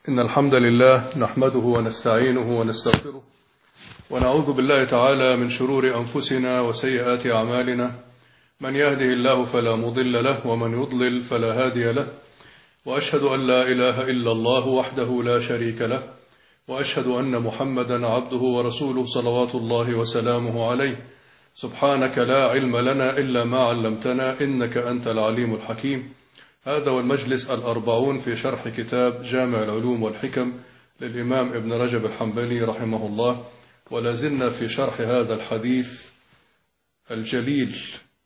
إن الحمد لله نحمده ونستعينه ونستغفره ونعوذ بالله تعالى من شرور أنفسنا وسيئات أعمالنا. من يهده الله فلا مضل له ومن يضلل فلا هادي له، وأشهد أن لا إله إلا الله وحده لا شريك له، وأشهد أن محمدا عبده ورسوله صلوات الله وسلامه عليه. سبحانك لا علم لنا إلا ما علمتنا إنك أنت العليم الحكيم. هذا والمجلس 40 في شرح كتاب جامع العلوم والحكم للإمام ابن رجب الحنبلي رحمه الله، ولا زلنا في شرح هذا الحديث الجليل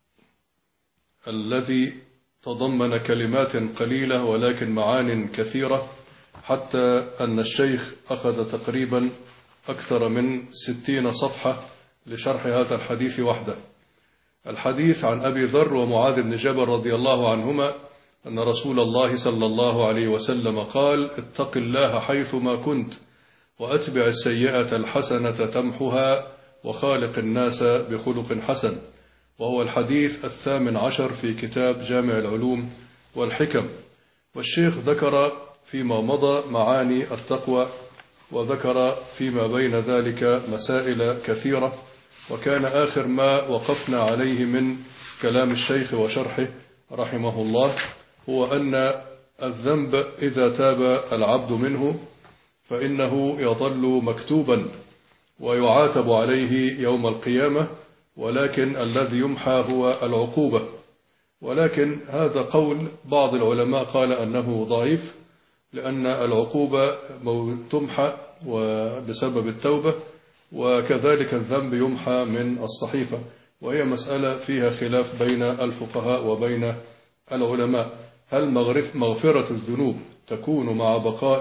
الذي تضمن كلمات قليلة ولكن معان كثيرة، حتى أن الشيخ أخذ تقريبا أكثر من 60 صفحة لشرح هذا الحديث وحده. الحديث عن أبي ذر ومعاذ بن جبل رضي الله عنهما أن رسول الله صلى الله عليه وسلم قال: اتق الله حيثما كنت وأتبع السيئة الحسنة تمحها وخالق الناس بخلق حسن. وهو الحديث 18 في كتاب جامع العلوم والحكم. والشيخ ذكر فيما مضى معاني التقوى، وذكر فيما بين ذلك مسائل كثيرة، وكان آخر ما وقفنا عليه من كلام الشيخ وشرحه رحمه الله هو أن الذنب إذا تاب العبد منه فإنه يظل مكتوبا ويعاتب عليه يوم القيامة، ولكن الذي يمحى هو العقوبة. ولكن هذا قول بعض العلماء قال أنه ضعيف، لأن العقوبة تمحى بسبب التوبة، وكذلك الذنب يمحى من الصحيفة، وهي مسألة فيها خلاف بين الفقهاء وبين العلماء. هل مغفرة الذنوب تكون مع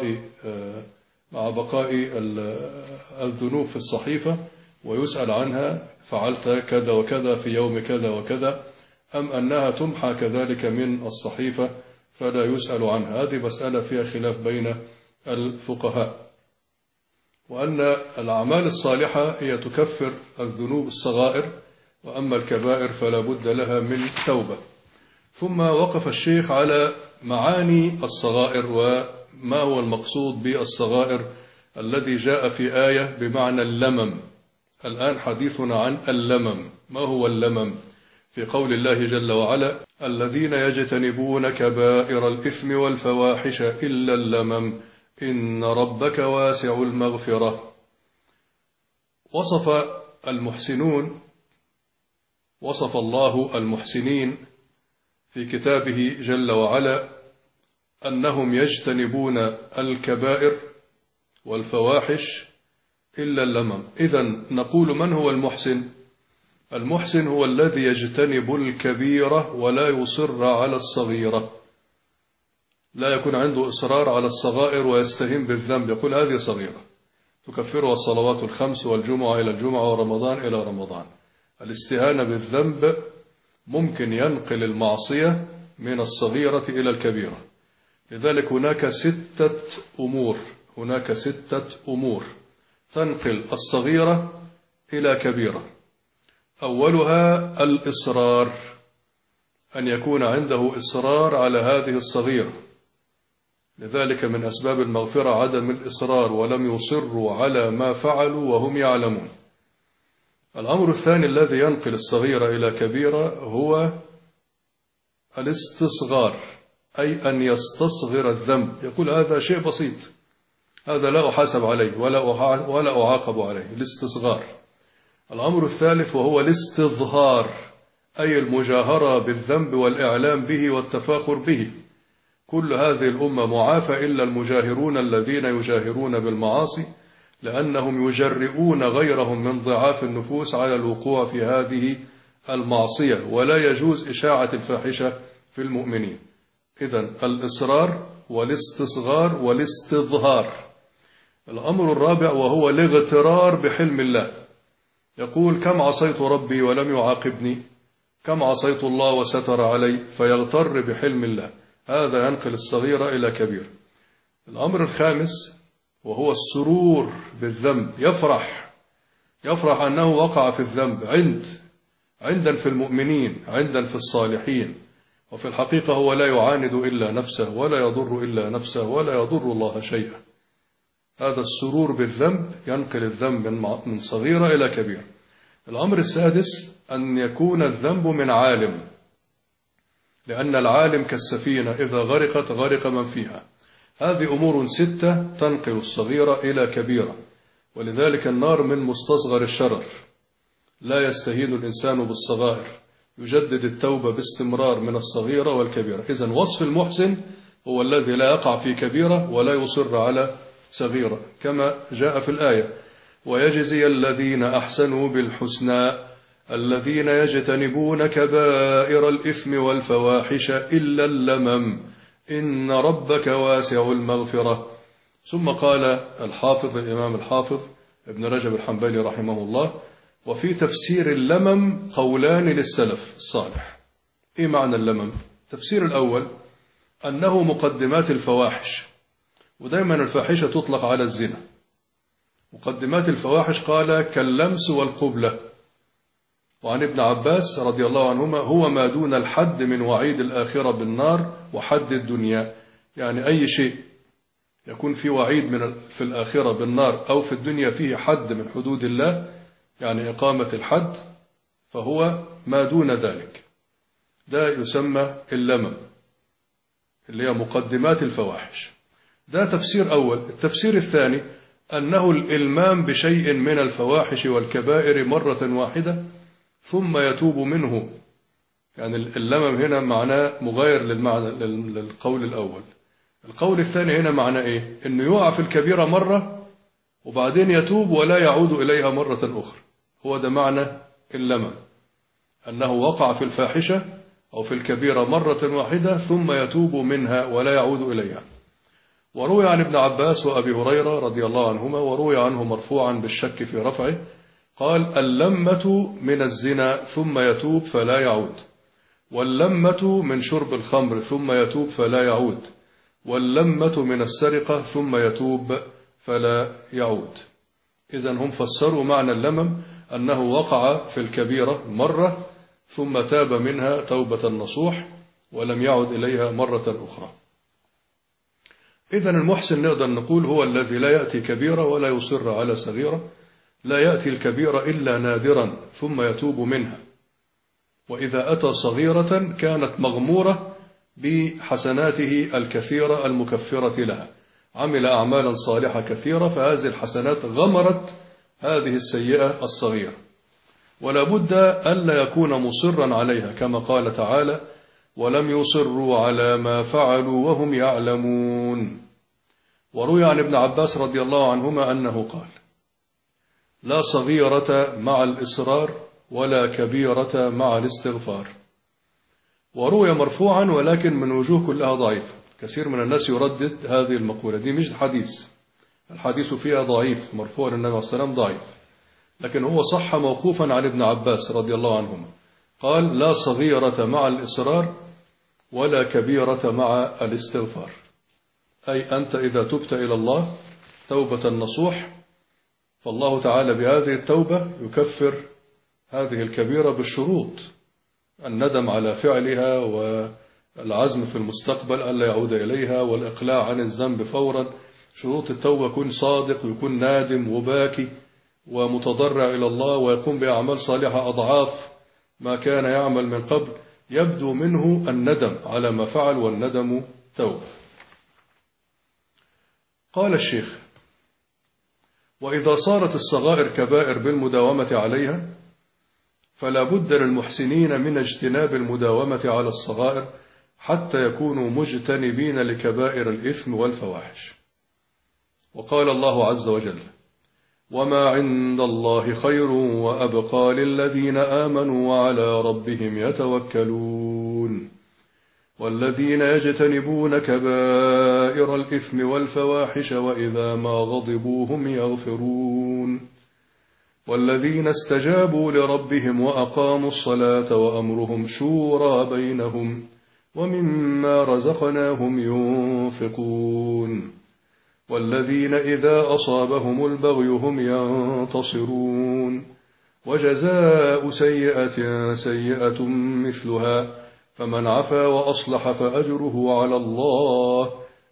بقاء الذنوب في الصحيفة ويسأل عنها فعلت كذا وكذا في يوم كذا وكذا، أم أنها تمحى كذلك من الصحيفة فلا يسأل عنها؟ هذه مسألة فيها خلاف بين الفقهاء. وأن الأعمال الصالحة هي تكفر الذنوب الصغائر، وأما الكبائر فلا بد لها من توبة. ثم وقف الشيخ على معاني الصغائر وما هو المقصود بالصغائر الذي جاء في آية بمعنى اللمم. الآن حديثنا عن اللمم. ما هو اللمم؟ في قول الله جل وعلا: الذين يجتنبون كبائر الإثم والفواحش إلا اللمم إن ربك واسع المغفرة. وصف الله المحسنين في كتابه جل وعلا أنهم يجتنبون الكبائر والفواحش إلا اللمم. إذن نقول: من هو المحسن؟ المحسن هو الذي يجتنب الكبيرة ولا يصر على الصغيرة، لا يكون عنده إصرار على الصغائر ويستهين بالذنب، يقول هذه صغيرة تكفرها الصلوات الخمس والجمعة إلى الجمعة ورمضان إلى رمضان. الاستهانة بالذنب ممكن ينقل المعصية من الصغيرة إلى الكبيرة. لذلك هناك 6 أمور تنقل الصغيرة إلى كبيرة. أولها الإصرار، أن يكون عنده إصرار على هذه الصغيرة. لذلك من أسباب المغفرة عدم الإصرار، ولم يصروا على ما فعلوا وهم يعلمون. الأمر الثاني الذي ينقل الصغيرة إلى كبيرة هو الاستصغار، أي أن يستصغر الذنب، يقول هذا شيء بسيط، هذا لا أحاسب عليه ولا أعاقب عليه، الاستصغار. الأمر الثالث وهو الاستظهار، أي المجاهرة بالذنب والإعلام به والتفاخر به. كل هذه الأمة معافى إلا المجاهرون الذين يجاهرون بالمعاصي، لأنهم يجرئون غيرهم من ضعاف النفوس على الوقوع في هذه المعصية، ولا يجوز إشاعة الفاحشة في المؤمنين. إذن الإصرار والاستصغار والاستظهار. الأمر الرابع وهو الاغترار بحلم الله، يقول: كم عصيت ربي ولم يعاقبني، كم عصيت الله وستر علي، فيغتر بحلم الله. هذا ينقل الصغيرة إلى كبير. الأمر الخامس وهو السرور بالذنب، يفرح أنه وقع في الذنب، عند في المؤمنين، عند في الصالحين. وفي الحقيقة هو لا يعاند إلا نفسه، ولا يضر إلا نفسه، ولا يضر الله شيئا. هذا السرور بالذنب ينقل الذنب من صغيرة إلى كبيرة. الأمر السادس أن يكون الذنب من عالم، لأن العالم كالسفينة إذا غرقت غرق من فيها. هذه أمور 6 تنقل الصغيرة إلى كبيرة، ولذلك النار من مستصغر الشرر. لا يستهين الإنسان بالصغائر، يجدد التوبة باستمرار من الصغيرة والكبيرة. إذن وصف المحسن هو الذي لا يقع في كبيرة ولا يصر على صغيرة، كما جاء في الآية: ويجزي الذين أحسنوا بالحسنى الذين يجتنبون كبائر الإثم والفواحش إلا اللمم إن ربك واسع المغفرة. ثم قال الحافظ الإمام الحافظ ابن رجب الحنبلي رحمه الله: وفي تفسير اللمم قولان للسلف الصالح. إيه معنى اللمم؟ التفسير الأول أنه مقدمات الفواحش، ودائما الفاحشة تطلق على الزنا. مقدمات الفواحش قال كاللمس والقبلة. وعن ابن عباس رضي الله عنهما: هو ما دون الحد من وعيد الآخرة بالنار وحد الدنيا. يعني أي شيء يكون في وعيد في الآخرة بالنار أو في الدنيا فيه حد من حدود الله، يعني إقامة الحد، فهو ما دون ذلك، ده يسمى اللمم اللي هي مقدمات الفواحش. ده تفسير أول. التفسير الثاني أنه الإلمام بشيء من الفواحش والكبائر مرة واحدة ثم يتوب منه. يعني اللمم هنا معناه مغاير للقول الأول. القول الثاني هنا معناه إيه؟ إنه يقع في الكبيرة مرة وبعدين يتوب ولا يعود إليها مرة أخرى. هو ده معنى اللمم، أنه وقع في الفاحشة أو في الكبيرة مرة واحدة ثم يتوب منها ولا يعود إليها. وروي عن ابن عباس وأبي هريرة رضي الله عنهما، وروي عنه مرفوعا بالشك في رفعه، قال: اللمة من الزنا ثم يتوب فلا يعود، واللمة من شرب الخمر ثم يتوب فلا يعود، واللمة من السرقة ثم يتوب فلا يعود. إذن هم فسروا معنى اللمم أنه وقع في الكبيرة مرة ثم تاب منها توبة نصوح ولم يعد إليها مرة أخرى. إذن المحسن نقدر نقول هو الذي لا يأتي كبيرة ولا يصر على صغيرة، لا يأتي الكبيرة إلا نادرا ثم يتوب منها، وإذا أتى صغيرة كانت مغمورة بحسناته الكثيرة المكفرة لها، عمل أعمالا صالحة كثيرة، فهذه الحسنات غمرت هذه السيئة الصغيرة، ولا بد ألا يكون مصرا عليها، كما قال تعالى: ولم يصروا على ما فعلوا وهم يعلمون. وروي عن ابن عباس رضي الله عنهما أنه قال: لا صغيرة مع الإصرار ولا كبيرة مع الاستغفار. وروي مرفوعا ولكن من وجوه كلها ضعيف. كثير من الناس يردد هذه المقولة، دي مش حديث، الحديث فيها ضعيف، مرفوع للنبي عليه الصلاة والسلام ضعيف، لكن هو صح موقوفا عن ابن عباس رضي الله عنهما، قال: لا صغيرة مع الإصرار ولا كبيرة مع الاستغفار. أي أنت إذا تبت إلى الله توبة نصوح، فالله تعالى بهذه التوبة يكفر هذه الكبيرة بالشروط: الندم على فعلها، والعزم في المستقبل ألا يعود إليها، والإقلاع عن الذنب فورا. شروط التوبة يكون صادق ويكون نادم وباكي ومتضرع إلى الله، ويقوم بأعمال صالحة أضعاف ما كان يعمل من قبل، يبدو منه الندم على ما فعل، والندم توبة. قال الشيخ: وإذا صارت الصغائر كبائر بالمداومة عليها فلا بد للمحسنين من اجتناب المداومة على الصغائر حتى يكونوا مجتنبين لكبائر الإثم والفواحش. وقال الله عز وجل: وما عند الله خير وأبقى للذين آمنوا وعلى ربهم يتوكلون والذين يجتنبون كبائر الإثم والفواحش وإذا ما غضبوا هم يغفرون والذين استجابوا لربهم وأقاموا الصلاة وأمرهم شورى بينهم ومما رزقناهم ينفقون والذين إذا أصابهم البغي هم ينتصرون وجزاء سيئة سيئة مثلها فمن عفا وأصلح فأجره على الله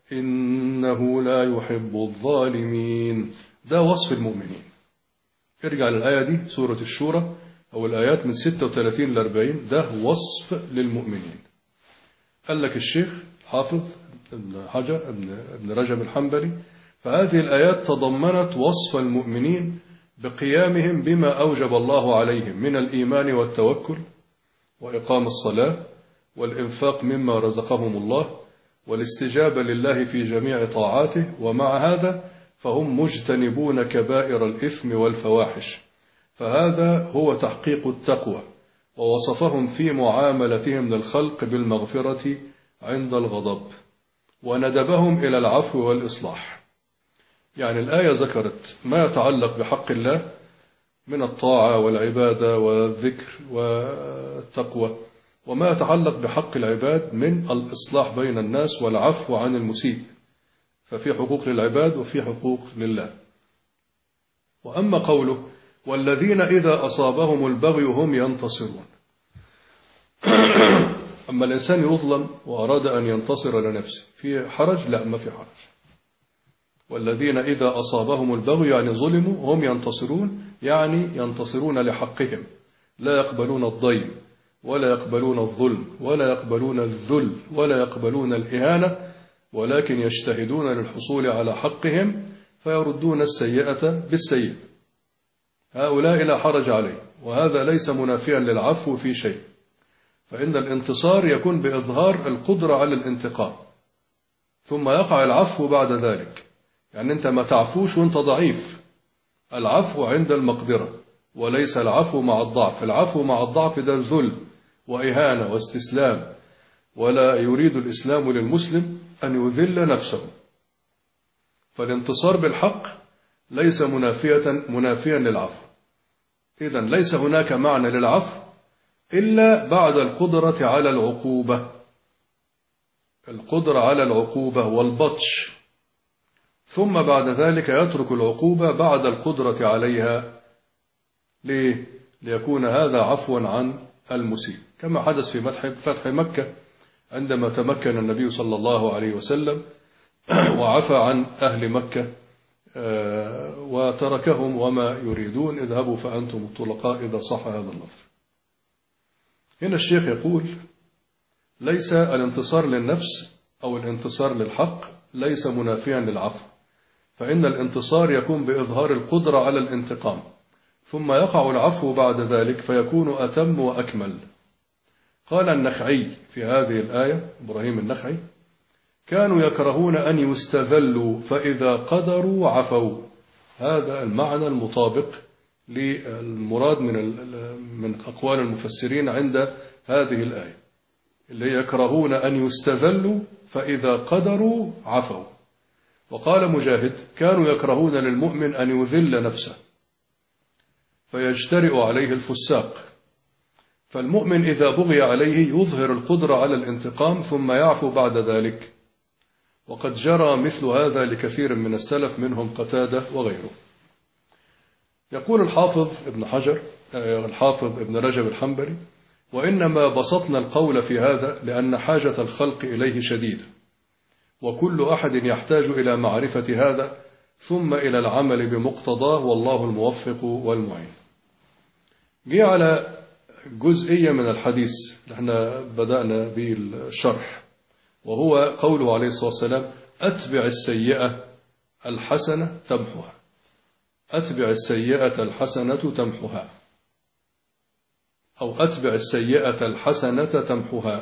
إنه لا يحب الظالمين. ده وصف المؤمنين. ارجع للآية دي سورة الشورى أو الآيات من 36 ل 40، ده وصف للمؤمنين. قال لك الشيخ حافظ ابن حجر ابن رجب الحنبلي: فهذه الآيات تضمنت وصف المؤمنين بقيامهم بما أوجب الله عليهم من الإيمان والتوكل وإقام الصلاة والإنفاق مما رزقهم الله والاستجابة لله في جميع طاعاته، ومع هذا فهم مجتنبون كبائر الإثم والفواحش، فهذا هو تحقيق التقوى. ووصفهم في معاملتهم للخلق بالمغفرة عند الغضب، وندبهم إلى العفو والإصلاح. يعني الآية ذكرت ما يتعلق بحق الله من الطاعة والعبادة والذكر والتقوى، وما يتعلق بحق العباد من الإصلاح بين الناس والعفو عن المسيء، ففي حقوق للعباد وفي حقوق لله. وأما قوله: والذين إذا أصابهم البغي هم ينتصرون، أما الإنسان يظلم وأراد أن ينتصر لنفسه في حرج؟ لا، ما في حرج. والذين إذا أصابهم البغي يعني ظلموا هم ينتصرون، يعني ينتصرون لحقهم، لا يقبلون الضيم ولا يقبلون الظلم ولا يقبلون الذل ولا يقبلون الإهانة، ولكن يجتهدون للحصول على حقهم فيردون السيئة بالسيئة. هؤلاء لا حرج عليهم، وهذا ليس منافيا للعفو في شيء، فإن الانتصار يكون بإظهار القدرة على الانتقام، ثم يقع العفو بعد ذلك. يعني أنت ما تعفوش وأنت ضعيف، العفو عند المقدرة، وليس العفو مع الضعف. العفو مع الضعف ده ذل وإهانة واستسلام، ولا يريد الإسلام للمسلم أن يذل نفسه. فالانتصار بالحق ليس منافيا للعفو. إذن ليس هناك معنى للعفو إلا بعد القدرة على العقوبة، القدرة على العقوبة والبطش، ثم بعد ذلك يترك العقوبة بعد القدرة عليها. ليه؟ ليكون هذا عفوا عن المسيء، كما حدث في فتح مكة عندما تمكن النبي صلى الله عليه وسلم وعفى عن أهل مكة وتركهم وما يريدون: اذهبوا فأنتم الطلقاء، إذا صح هذا اللفظ. هنا الشيخ يقول: ليس الانتصار للنفس أو الانتصار للحق ليس منافيا للعفو، فإن الانتصار يكون بإظهار القدرة على الانتقام، ثم يقع العفو بعد ذلك فيكون أتم وأكمل. قال النخعي في هذه الآية، إبراهيم النخعي: كانوا يكرهون أن يستذلوا فإذا قدروا عفوا. هذا المعنى المطابق للمراد من أقوال المفسرين عند هذه الآية، اللي يكرهون أن يستذلوا فإذا قدروا عفوا. وقال مجاهد: كانوا يكرهون للمؤمن أن يذل نفسه فيجترئ عليه الفساق. فالمؤمن إذا بغي عليه يظهر القدرة على الانتقام ثم يعفو بعد ذلك، وقد جرى مثل هذا لكثير من السلف منهم قتادة وغيره. يقول الحافظ ابن رجب الحنبلي: وإنما بسطنا القول في هذا لأن حاجة الخلق إليه شديدة، وكل أحد يحتاج إلى معرفة هذا ثم إلى العمل بمقتضاه، والله الموفق والمعين. جاء على جزئية من الحديث اللي احنا بدأنا به الشرح، وهو قوله عليه الصلاة والسلام: أتبع السيئة الحسنة تمحها. أتبع السيئة الحسنة تمحها، أو أتبع السيئة الحسنة تمحها.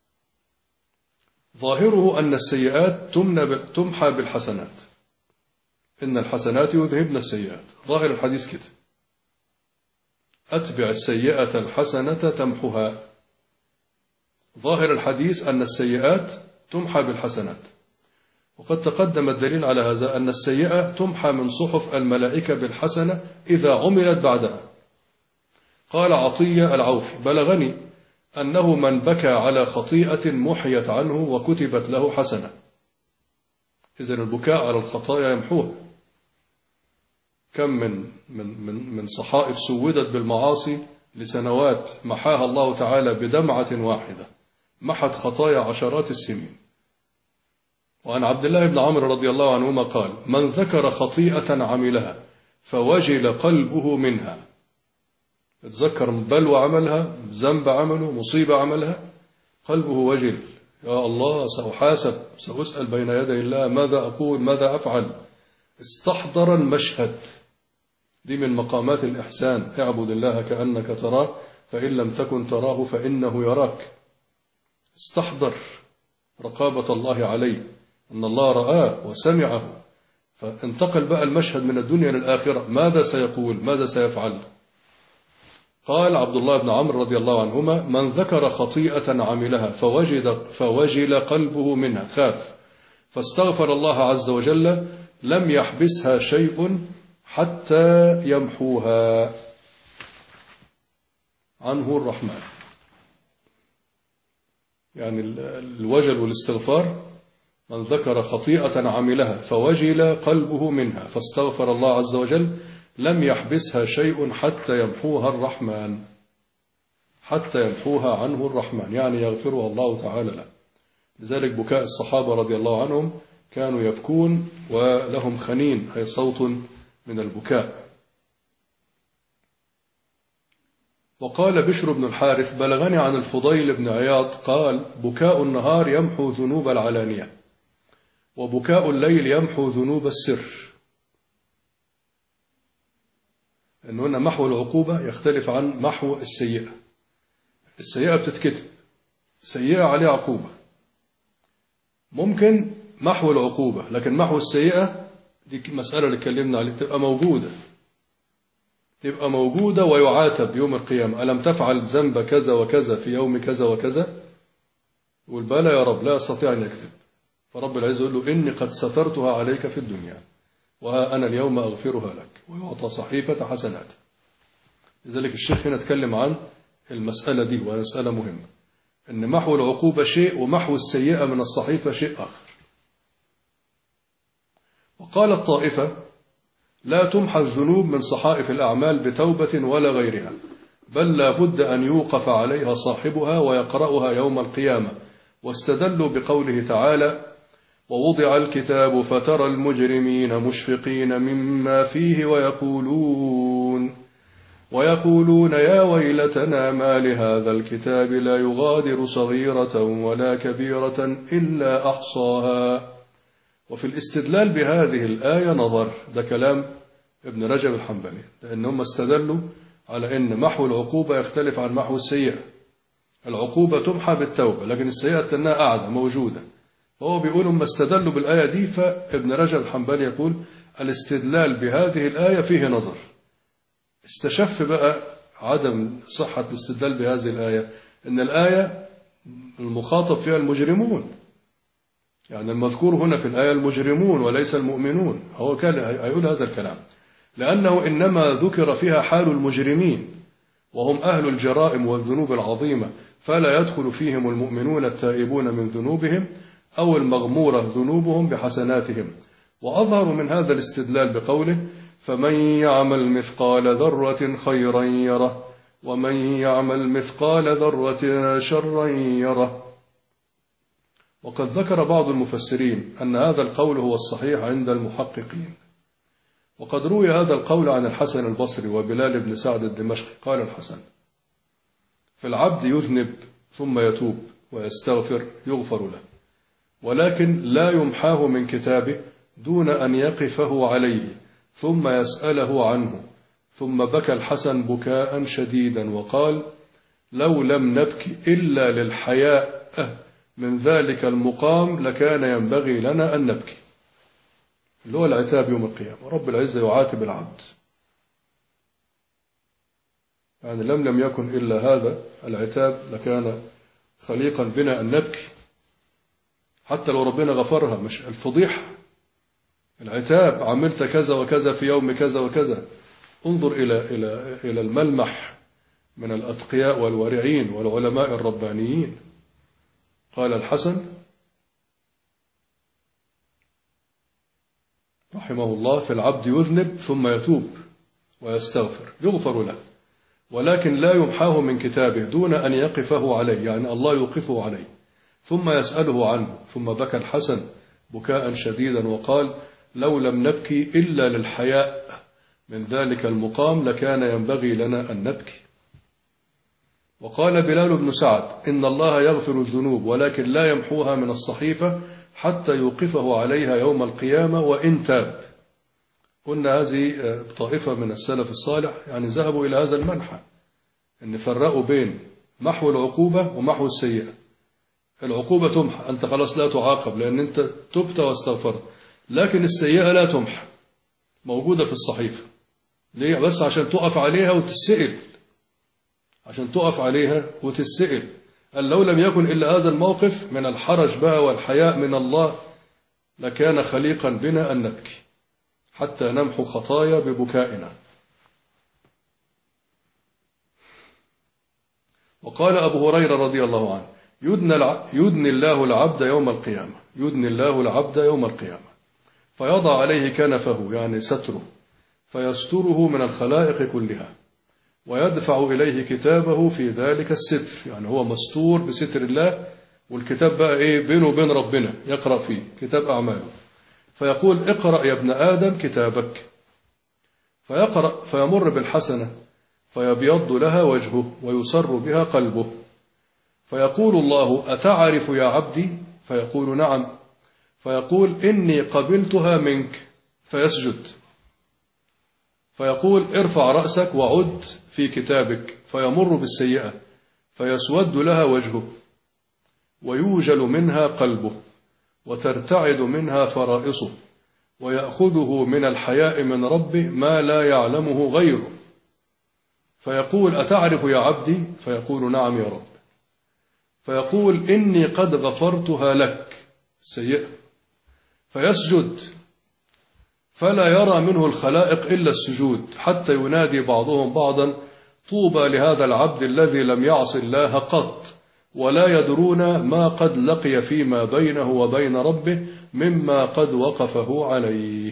ظاهره أن السيئات تمحى بالحسنات، إن الحسنات يذهبن السيئات. ظاهر الحديث كده: أتبع السيئة الحسنة تمحها. ظاهر الحديث أن السيئات تمحى بالحسنات، وقد تقدم الدليل على هذا أن السيئة تمحى من صحف الملائكة بالحسنة إذا عملت بعدها. قال عطية العوفي: بلغني أنه من بكى على خطيئة محيت عنه وكتبت له حسنة. إذن البكاء على الخطايا يمحوها. كم من صحائف سودت بالمعاصي لسنوات محاها الله تعالى بدمعة واحدة، محت خطايا عشرات السنين. وعن عبد الله بن عمرو رضي الله عنهما قال: من ذكر خطيئة عملها فوجل قلبه منها، اتذكر بلوى عملها، ذنب عمله، مصيبة عملها، قلبه وجل، يا الله سأحاسب، سأسأل بين يدي الله، ماذا أقول، ماذا أفعل. استحضر المشهد، دي من مقامات الإحسان، اعبد الله كأنك تراه فإن لم تكن تراه فإنه يراك. استحضر رقابة الله عليه، أن الله رآه وسمعه، فانتقل بقى المشهد من الدنيا للآخرة، ماذا سيقول، ماذا سيفعل. قال عبد الله بن عمرو رضي الله عنهما: من ذكر خطيئة عملها فوجل قلبه منها، خاف، فاستغفر الله عز وجل، لم يحبسها شيء حتى يمحوها عنه الرحمن. يعني الوجل والاستغفار، من ذكر خطيئة عملها فوجل قلبه منها فاستغفر الله عز وجل، لم يحبسها شيء حتى يمحوها الرحمن، حتى يمحوها عنه الرحمن، يعني يغفرها الله تعالى له. لذلك بكاء الصحابة رضي الله عنهم كانوا يبكون ولهم خنين، أي صوت من البكاء. وقال بشر بن الحارث: بلغني عن الفضيل بن عياض قال: بكاء النهار يمحو ذنوب العلانية، وبكاء الليل يمحو ذنوب السر. إن هنا محو العقوبة يختلف عن محو السيئة. السيئة بتتكتب، سيئة عليها عقوبة. ممكن محو العقوبة، لكن محو السيئة دي مسألة اللي اتكلمنا عليها، تبقى موجودة ويعاتب يوم القيامة. ألم تفعل ذنب كذا وكذا في يوم كذا وكذا؟ يقول: بلى يا رب، لا أستطيع أن يكذب. فرب العزة يقول له: إني قد سترتها عليك في الدنيا وها أنا اليوم أغفرها لك، ويعطى صحيفة حسنات. لذلك الشيخ هنا اتكلم عن المسألة دي، وهي مسألة مهمة، أن محو العقوبة شيء ومحو السيئة من الصحيفة شيء آخر. وقال الطائفة: لا تمحى الذنوب من صحائف الأعمال بتوبة ولا غيرها، بل لا بد أن يوقف عليها صاحبها ويقرأها يوم القيامة. واستدلوا بقوله تعالى: ووضع الكتاب فترى المجرمين مشفقين مما فيه ويقولون يا ويلتنا ما لهذا الكتاب لا يغادر صغيرة ولا كبيرة إلا أحصاها. وفي الاستدلال بهذه الآية نظر، ده كلام ابن رجب الحنبلي، لأنهم استدلوا على أن محو العقوبة يختلف عن محو السيئة. العقوبة تمحى بالتوبة، لكن السيئة تنها قاعدة موجودة. فهو بيقول ما استدلوا بالآية دي، فابن رجب الحنبلي يقول الاستدلال بهذه الآية فيه نظر. استشف بقى عدم صحة الاستدلال بهذه الآية، أن الآية المخاطب فيها المجرمون، يعني المذكور هنا في الآية المجرمون وليس المؤمنون. هو كان هيقول هذا الكلام لأنه إنما ذكر فيها حال المجرمين، وهم أهل الجرائم والذنوب العظيمة، فلا يدخل فيهم المؤمنون التائبون من ذنوبهم أو المغمورة ذنوبهم بحسناتهم. وأظهر من هذا الاستدلال بقوله: فمن يعمل مثقال ذرة خيرا يره ومن يعمل مثقال ذرة شرا يره. وقد ذكر بعض المفسرين أن هذا القول هو الصحيح عند المحققين. وقد روي هذا القول عن الحسن البصري وبلال بن سعد الدمشقي. قال الحسن: في العبد يذنب ثم يتوب ويستغفر يغفر له، ولكن لا يمحاه من كتابه دون أن يقفه عليه ثم يسأله عنه. ثم بكى الحسن بكاء شديدا وقال: لو لم نبكي إلا للحياء من ذلك المقام لكان ينبغي لنا أن نبكي. اللي هو العتاب يوم القيامة، رب العزة يعاتب العبد، يعني لم يكن إلا هذا العتاب لكان خليقا بنا أن نبكي، حتى لو ربنا غفرها. مش الفضيحة، العتاب، عملت كذا وكذا في يوم كذا وكذا. انظر إلى الملمح من الأتقياء والورعين والعلماء الربانيين. قال الحسن رحمه الله: في العبد يذنب ثم يتوب ويستغفر يغفر له، ولكن لا يمحاه من كتابه دون أن يقفه عليه، يعني الله يوقفه عليه ثم يسأله عنه. ثم بكى الحسن بكاء شديدا وقال: لو لم نبكي إلا للحياء من ذلك المقام لكان ينبغي لنا أن نبكي. وقال بلال بن سعد: إن الله يغفر الذنوب ولكن لا يمحوها من الصحيفة حتى يوقفه عليها يوم القيامة وإن تاب. قلنا هذه طائفة من السلف الصالح يعني ذهبوا إلى هذا المنحى، أن فرقوا بين محو العقوبة ومحو السيئة. العقوبة تمحى، أنت خلاص لا تعاقب لأن أنت تبت واستغفرت، لكن السيئة لا تمحى، موجودة في الصحيفة. ليه؟ بس عشان تقف عليها وتسئل، عشان تقف عليها وتسئل. قال: لو لم يكن إلا هذا الموقف من الحرج بقى والحياء من الله لكان خليقا بنا أن نبكي حتى نمحو خطايا ببكائنا. وقال أبو هريرة رضي الله عنه: يدني الله العبد يوم القيامة، يدني الله العبد يوم القيامة فيضع عليه كنفه يعني ستره فيستره من الخلائق كلها ويدفع إليه كتابه في ذلك الستر، يعني هو مستور بستر الله، والكتاب بقى إيه بينه وبين ربنا يقرأ فيه كتاب أعماله. فيقول: اقرأ يا ابن آدم كتابك. فيقرأ فيمر بالحسنة فيبيض لها وجهه ويسر بها قلبه. فيقول الله: أتعرف يا عبدي؟ فيقول: نعم. فيقول: إني قبلتها منك. فيسجد. فيقول: ارفع رأسك وعد في كتابك. فيمر بالسيئة فيسود لها وجهه ويوجل منها قلبه وترتعد منها فرائصه ويأخذه من الحياء من ربه ما لا يعلمه غيره. فيقول: أتعرف يا عبدي؟ فيقول: نعم يا رب. فيقول: إني قد غفرتها لك سيئة. فيسجد فلا يرى منه الخلائق إلا السجود حتى ينادي بعضهم بعضا: طوبى لهذا العبد الذي لم يعص الله قط ولا يدرون ما قد لقي فيما بينه وبين ربه مما قد وقفه عليه.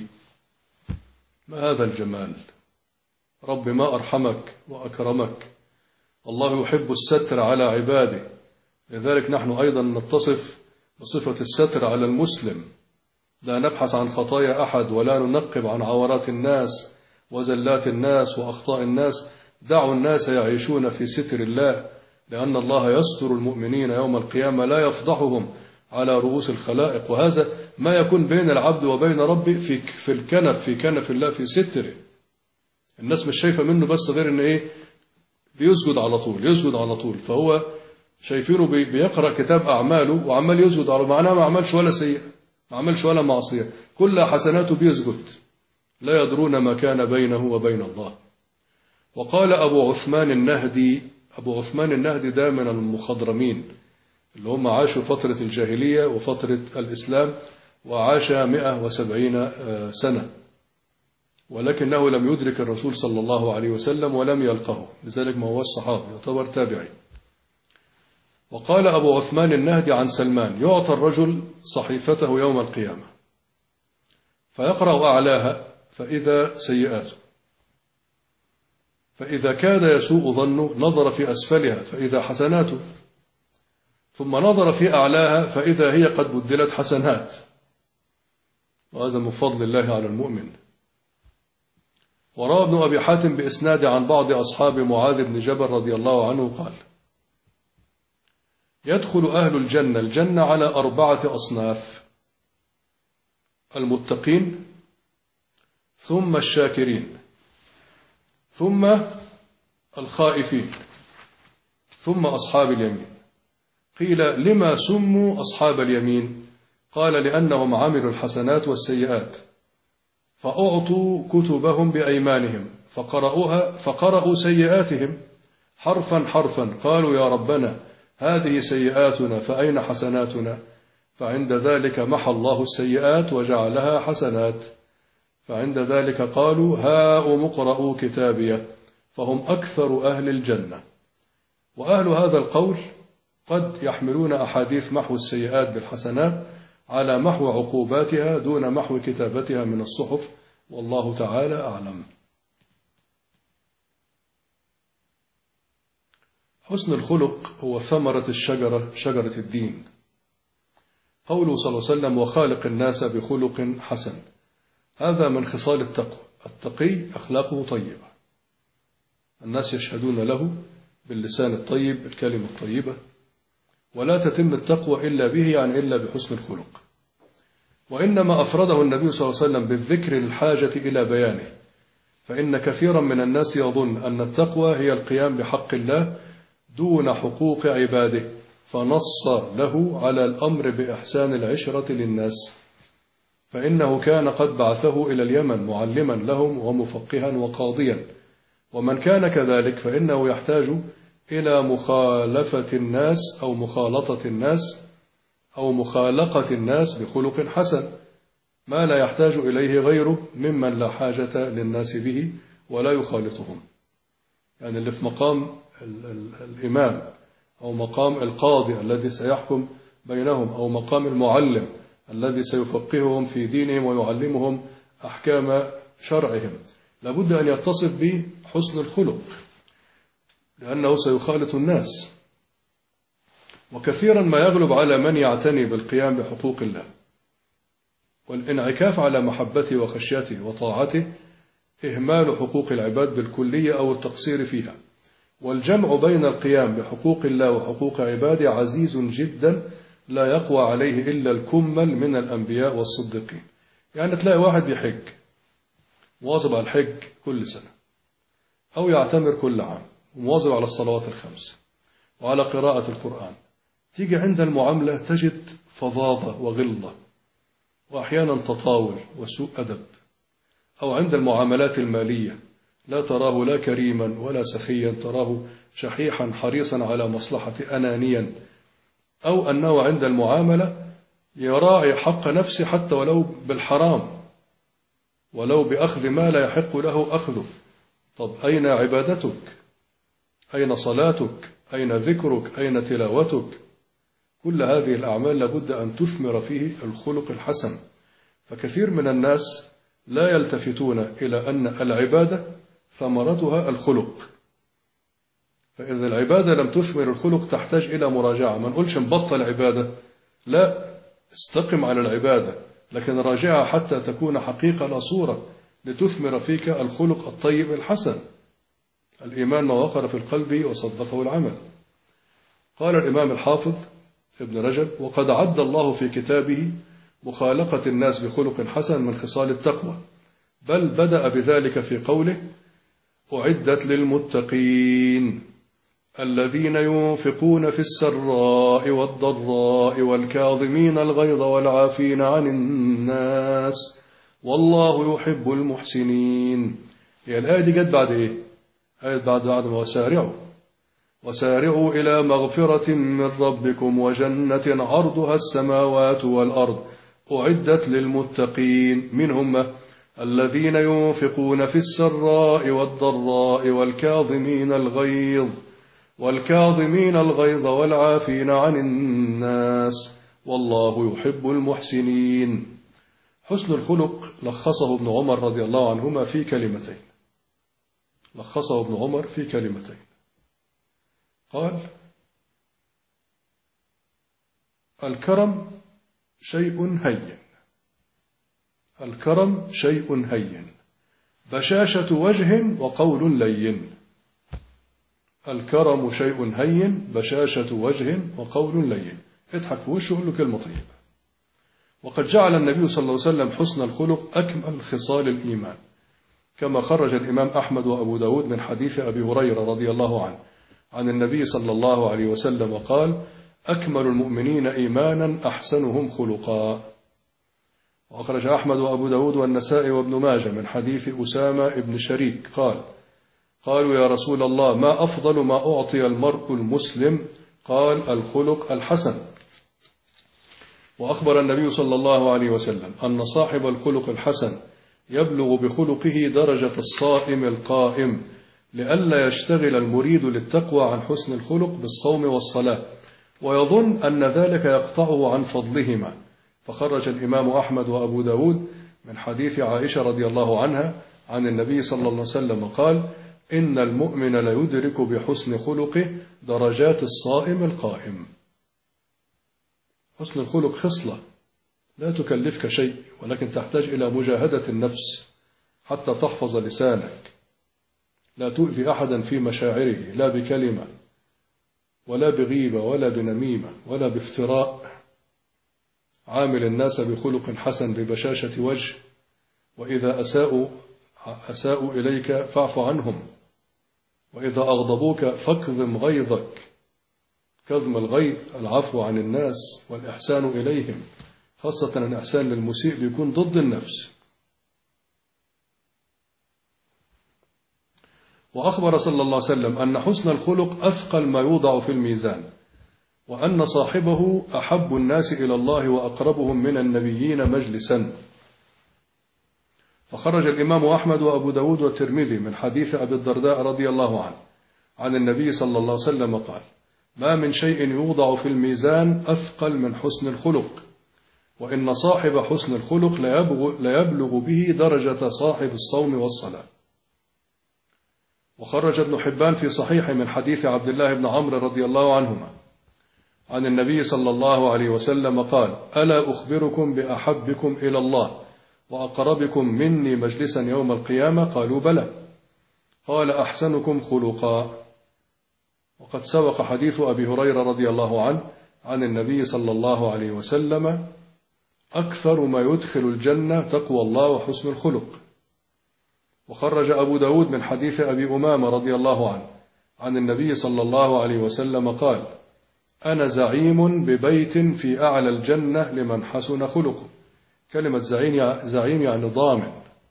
ما هذا الجمال! رب ما أرحمك وأكرمك. الله يحب الستر على عباده، لذلك نحن أيضا نتصف بصفة الستر على المسلم، لا نبحث عن خطايا أحد ولا ننقب عن عورات الناس وزلات الناس وأخطاء الناس. دعوا الناس يعيشون في ستر الله، لأن الله يستر المؤمنين يوم القيامة لا يفضحهم على رؤوس الخلائق. وهذا ما يكون بين العبد وبين ربه في الكنف، في كنف الله، في ستره. الناس مش شايفة منه بس غير إن إيه بيسجد على طول، يسجد على طول، فهو شايفينه بيقرأ كتاب أعماله وعمال يسجد على معناه ما عملش ولا سيئة، ما عملش ولا معصية، كل حسناته بيسجد، لا يدرون ما كان بينه وبين الله. وقال أبو عثمان النهدي، أبو عثمان النهدي ده من المخضرمين اللي هم عاشوا فترة الجاهلية وفترة الإسلام، وعاش 170 سنة، ولكنه لم يدرك الرسول صلى الله عليه وسلم ولم يلقه، لذلك ما هو الصحابي، يعتبر تابعي. وقال أبو عثمان النهدي عن سلمان: يعطى الرجل صحيفته يوم القيامة فيقرأ أعلاها فإذا سيئاته، فإذا كاد يسوء ظنه نظر في أسفلها فإذا حسناته، ثم نظر في أعلاها فإذا هي قد بدلت حسنات، وهذا من فضل الله على المؤمن. وروى ابن أبي حاتم بإسناد عن بعض أصحاب معاذ بن جبل رضي الله عنه قال: يدخل أهل الجنة على 4 أصناف: المتقين، ثم الشاكرين، ثم الخائفين، ثم أصحاب اليمين. قيل: لما سموا أصحاب اليمين؟ قال: لأنهم عملوا الحسنات والسيئات فأعطوا كتبهم بأيمانهم فقرأوا سيئاتهم حرفا حرفا، قالوا: يا ربنا هذه سيئاتنا فأين حسناتنا؟ فعند ذلك محى الله السيئات وجعلها حسنات، فعند ذلك قالوا: هاؤم اقرءوا كتابيه، فهم أكثر أهل الجنة. وأهل هذا القول قد يحملون أحاديث محو السيئات بالحسنات على محو عقوباتها دون محو كتابتها من الصحف، والله تعالى أعلم. حسن الخلق هو ثمرة الشجرة، شجرة الدين. قوله صلى الله عليه وسلم وخالق الناس بخلق حسن، هذا من خصال التقوى. التقي أخلاقه طيبة، الناس يشهدون له باللسان الطيب الكلمة الطيبة، ولا تتم التقوى إلا به، يعني إلا بحسن الخلق. وإنما أفرده النبي صلى الله عليه وسلم بالذكر للحاجة إلى بيانه، فإن كثيرا من الناس يظن أن التقوى هي القيام بحق الله دون حقوق عباده، فنص له على الأمر بإحسان العشرة للناس، فإنه كان قد بعثه إلى اليمن معلما لهم ومفقها وقاضيا، ومن كان كذلك فإنه يحتاج إلى مخالفة الناس أو مخالطة الناس أو مخالقة الناس بخلق حسن، ما لا يحتاج إليه غيره ممن لا حاجة للناس به ولا يخالطهم. يعني اللي في مقام الإمام أو مقام القاضي الذي سيحكم بينهم أو مقام المعلم الذي سيفقههم في دينهم ويعلمهم أحكام شرعهم، لابد أن يتصف بحسن الخلق، لأنه سيخالط الناس. وكثيرا ما يغلب على من يعتني بالقيام بحقوق الله والانعكاف على محبته وخشيته وطاعته إهمال حقوق العباد بالكلية أو التقصير فيها. والجمع بين القيام بحقوق الله وحقوق عباده عزيز جدا، لا يقوى عليه إلا الكمل من الأنبياء والصديقين. يعني تلاقي واحد بيحج مواظب على الحج كل سنة، أو يعتمر كل عام ومواظب على الصلوات الخمس وعلى قراءة القرآن، تيجي عند المعاملة تجد فظاظة وغلظة وأحيانا تطاول وسوء أدب، أو عند المعاملات المالية لا تراه لا كريما ولا سخيا، تراه شحيحا حريصا على مصلحة أنانيا، أو أنه عند المعاملة يراعي حق نفسه حتى ولو بالحرام، ولو بأخذ ما لا يحق له أخذه. طب أين عبادتك؟ أين صلاتك؟ أين ذكرك؟ أين تلاوتك؟ كل هذه الأعمال لابد أن تثمر فيه الخلق الحسن. فكثير من الناس لا يلتفتون إلى أن العبادة ثمرتها الخلق، فإذا العبادة لم تثمر الخلق تحتاج إلى مراجعة. ما نقولش نبطل عبادة، لا، استقم على العبادة، لكن راجعها حتى تكون حقيقة لا صورة، لتثمر فيك الخلق الطيب الحسن. الإيمان ما وقر في القلب وصدقه العمل. قال الإمام الحافظ ابن رجب وقد عد الله في كتابه مخالقة الناس بخلق حسن من خصال التقوى، بل بدأ بذلك في قوله أعدت للمتقين الذين ينفقون في السراء والضراء والكاظمين الغيظ والعافين عن الناس والله يحب المحسنين. هي الآية دي جت بعد إيه؟ آية بعد وسارعوا إلى مغفرة من ربكم وجنة عرضها السماوات والأرض أعدت للمتقين. من هم؟ الذين ينفقون في السراء والضراء والكاظمين الغيظ والعافين عن الناس والله يحب المحسنين. حسن الخلق لخصه ابن عمر رضي الله عنهما في كلمتين. قال الكرم شيء هين بشاشة وجه وقول لين. الكرم شيء هين بشاشة وجه وقول لين. اضحك في وشه وقول له كلمة طيبة. وقد جعل النبي صلى الله عليه وسلم حسن الخلق أكمل خصال الإيمان، كما خرج الإمام أحمد وأبو داود من حديث أبي هريرة رضي الله عنه عن النبي صلى الله عليه وسلم قال أكمل المؤمنين إيمانا أحسنهم خلقا. وأخرج أحمد وأبو داود والنسائي وابن ماجه من حديث أسامة ابن شريك قالوا يا رسول الله ما أفضل ما أعطي المرء المسلم؟ قال الخلق الحسن. وأخبر النبي صلى الله عليه وسلم أن صاحب الخلق الحسن يبلغ بخلقه درجة الصائم القائم، لئلا يشتغل المريد للتقوى عن حسن الخلق بالصوم والصلاة ويظن أن ذلك يقطعه عن فضلهما. فخرج الإمام أحمد وأبو داود من حديث عائشة رضي الله عنها عن النبي صلى الله عليه وسلم قال إن المؤمن ليدرك بحسن خلقه درجات الصائم القائم. حسن الخلق خصلة لا تكلفك شيء، ولكن تحتاج إلى مجاهدة النفس حتى تحفظ لسانك، لا تؤذي أحدا في مشاعره، لا بكلمة ولا بغيبة ولا بنميمة ولا بافتراء. عامل الناس بخلق حسن ببشاشة وجه، وإذا أساءوا إليك فاعف عنهم، وإذا أغضبوك فاكظم غيظك. كظم الغيظ العفو عن الناس والإحسان إليهم، خاصة الإحسان للمسيء بيكون ضد النفس. وأخبر صلى الله عليه وسلم أن حسن الخلق أثقل ما يوضع في الميزان، وأن صاحبه أحب الناس إلى الله وأقربهم من النبيين مجلسا. فخرج الإمام أحمد وأبو داود والترمذي من حديث أبي الدرداء رضي الله عنه عن النبي صلى الله عليه وسلم قال: ما من شيء يوضع في الميزان أثقل من حسن الخلق، وإن صاحب حسن الخلق ليبلغ به درجة صاحب الصوم والصلاة. وخرج ابن حبان في صحيح من حديث عبد الله بن عمرو رضي الله عنهما عن النبي صلى الله عليه وسلم قال: ألا أخبركم بأحبكم إلى الله وأقربكم مني مجلسا يوم القيامة؟ قالوا: بلى. قال: أحسنكم خلقا. وقد سبق حديث أبي هريرة رضي الله عنه عن النبي صلى الله عليه وسلم: أكثر ما يدخل الجنة تقوى الله وحسن الخلق. وخرج أبو داود من حديث أبي أمامة رضي الله عنه عن النبي صلى الله عليه وسلم قال: أنا زعيم ببيت في أعلى الجنة لمن حسن خلقه. كلمة زعيم يعني ضامن.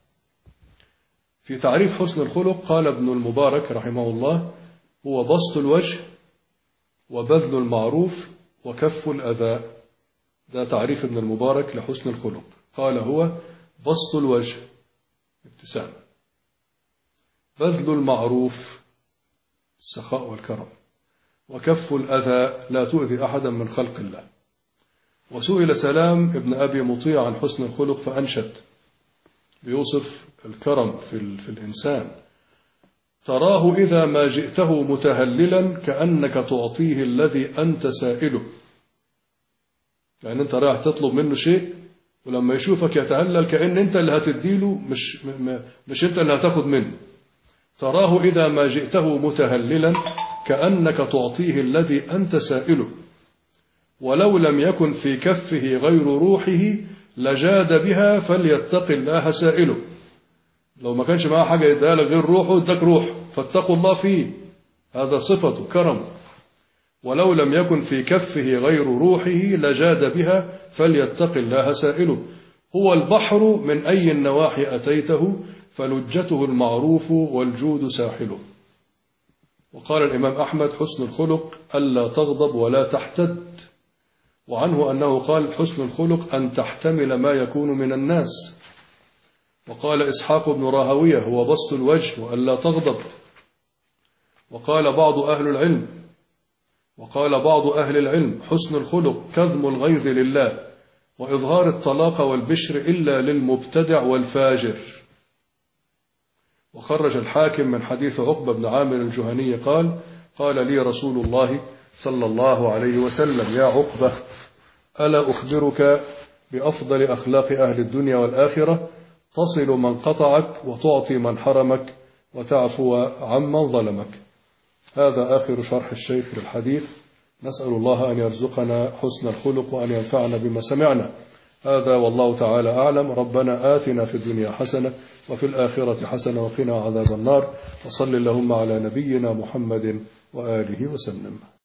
في تعريف حسن الخلق قال ابن المبارك رحمه الله: هو بسط الوجه وبذل المعروف وكف الأذى. ده تعريف ابن المبارك لحسن الخلق، قال: هو بسط الوجه، ابتسام، بذل المعروف، السخاء والكرم، وكف الأذى، لا تؤذي أحدا من خلق الله. وسئل سلام ابن أبي مطيع عن حسن الخلق فأنشد بيوصف الكرم في الإنسان: تراه إذا ما جئته متهللا كأنك تعطيه الذي أنت سائله. يعني أنت رايح تطلب منه شيء، ولما يشوفك يتهلل كأن أنت اللي هتديله، مش أنت اللي هتاخد منه. تراه إذا ما جئته متهللا كأنك تعطيه الذي أنت سائله، ولو لم يكن في كفه غير روحه لجاد بها فليتق الله سائله. لو ما كانش معاه حاجة يديها لك غير روحه اداك روح، فاتقوا الله فيه، هذا صفته كرم. ولو لم يكن في كفه غير روحه لجاد بها فليتق الله سائله. هو البحر من أي النواحي أتيته فلجته المعروف والجود ساحله. وقال الإمام أحمد: حسن الخلق ألا تغضب ولا تحتد. وعنه أنه قال: حسن الخلق أن تحتمل ما يكون من الناس. وقال إسحاق بن راهويه: هو بسط الوجه وألا تغضب. وقال بعض أهل العلم: حسن الخلق كظم الغيظ لله وإظهار الطلاق والبشر إلا للمبتدع والفاجر. وخرج الحاكم من حديث عقبة بن عامر الجهني قال لي رسول الله صلى الله عليه وسلم: يا عقبة، ألا أخبرك بأفضل أخلاق أهل الدنيا والآخرة؟ تصل من قطعك وتعطي من حرمك وتعفو عمن ظلمك. هذا آخر شرح الشيخ للحديث. نسأل الله أن يرزقنا حسن الخلق وأن ينفعنا بما سمعنا. هذا والله تعالى أعلم. ربنا آتنا في الدنيا حسنة وفي الآخرة حسنة وقنا عذاب النار. وصل اللهم على نبينا محمد وآله وسلم.